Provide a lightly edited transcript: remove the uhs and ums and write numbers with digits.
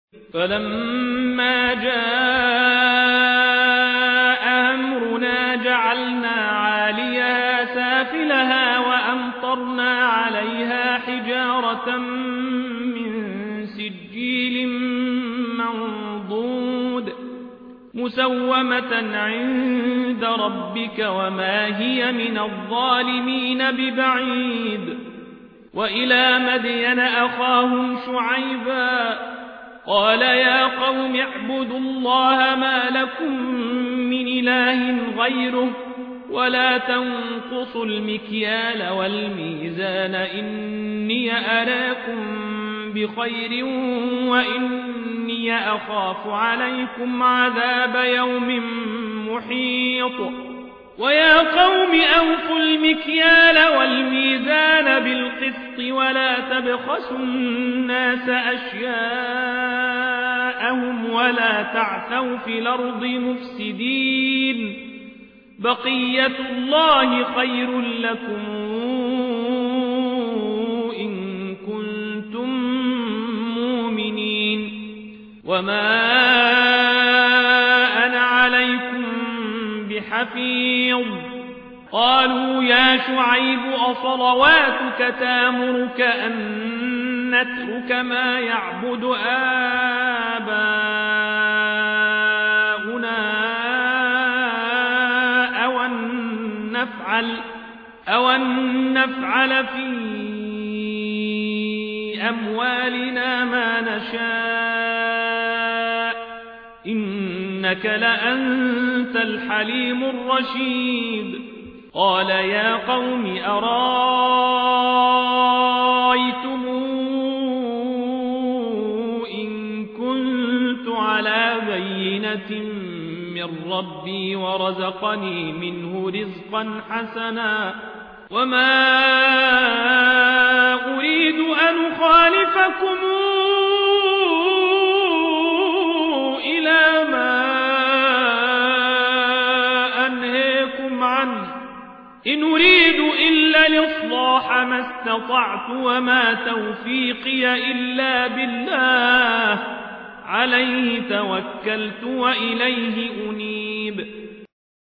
فلما جاء أمرنا جعلنا عاليها سافلها وأمطرنا عليها حجارة من سجيل منضود مسومة عند ربك وما هي من الظالمين ببعيد. وإلى مدين أخاهم شعيبا قال يا قوم اعبدوا الله ما لكم من إله غيره ولا تنقصوا المكيال والميزان إني أراكم بخير وإني أخاف عليكم عذاب يوم محيط. ويا قوم أوفوا المكيال والميزان بالقسط ولا تبخسوا الناس أشياءهم ولا تعثوا في الأرض مفسدين بقية الله خير لكم إن كنتم مؤمنين وما أنا عليكم بحفيظ. قالوا يا شعيب أصلواتك تامرك أن نترك ما يعبد آباؤنا أو أن نفعل في أموالنا ما نشاء إنك لأنت الحليم الرشيد. قال يا قوم أرايتم إن كنت على بينة من ربي ورزقني منه رزقا حسنا وما أريد أن أخالفكم إلى ما أنهيكم عنه إن أريد إلا الإصلاح ما استطعت وما توفيقي إلا بالله عليه توكلت وإليه أنيب.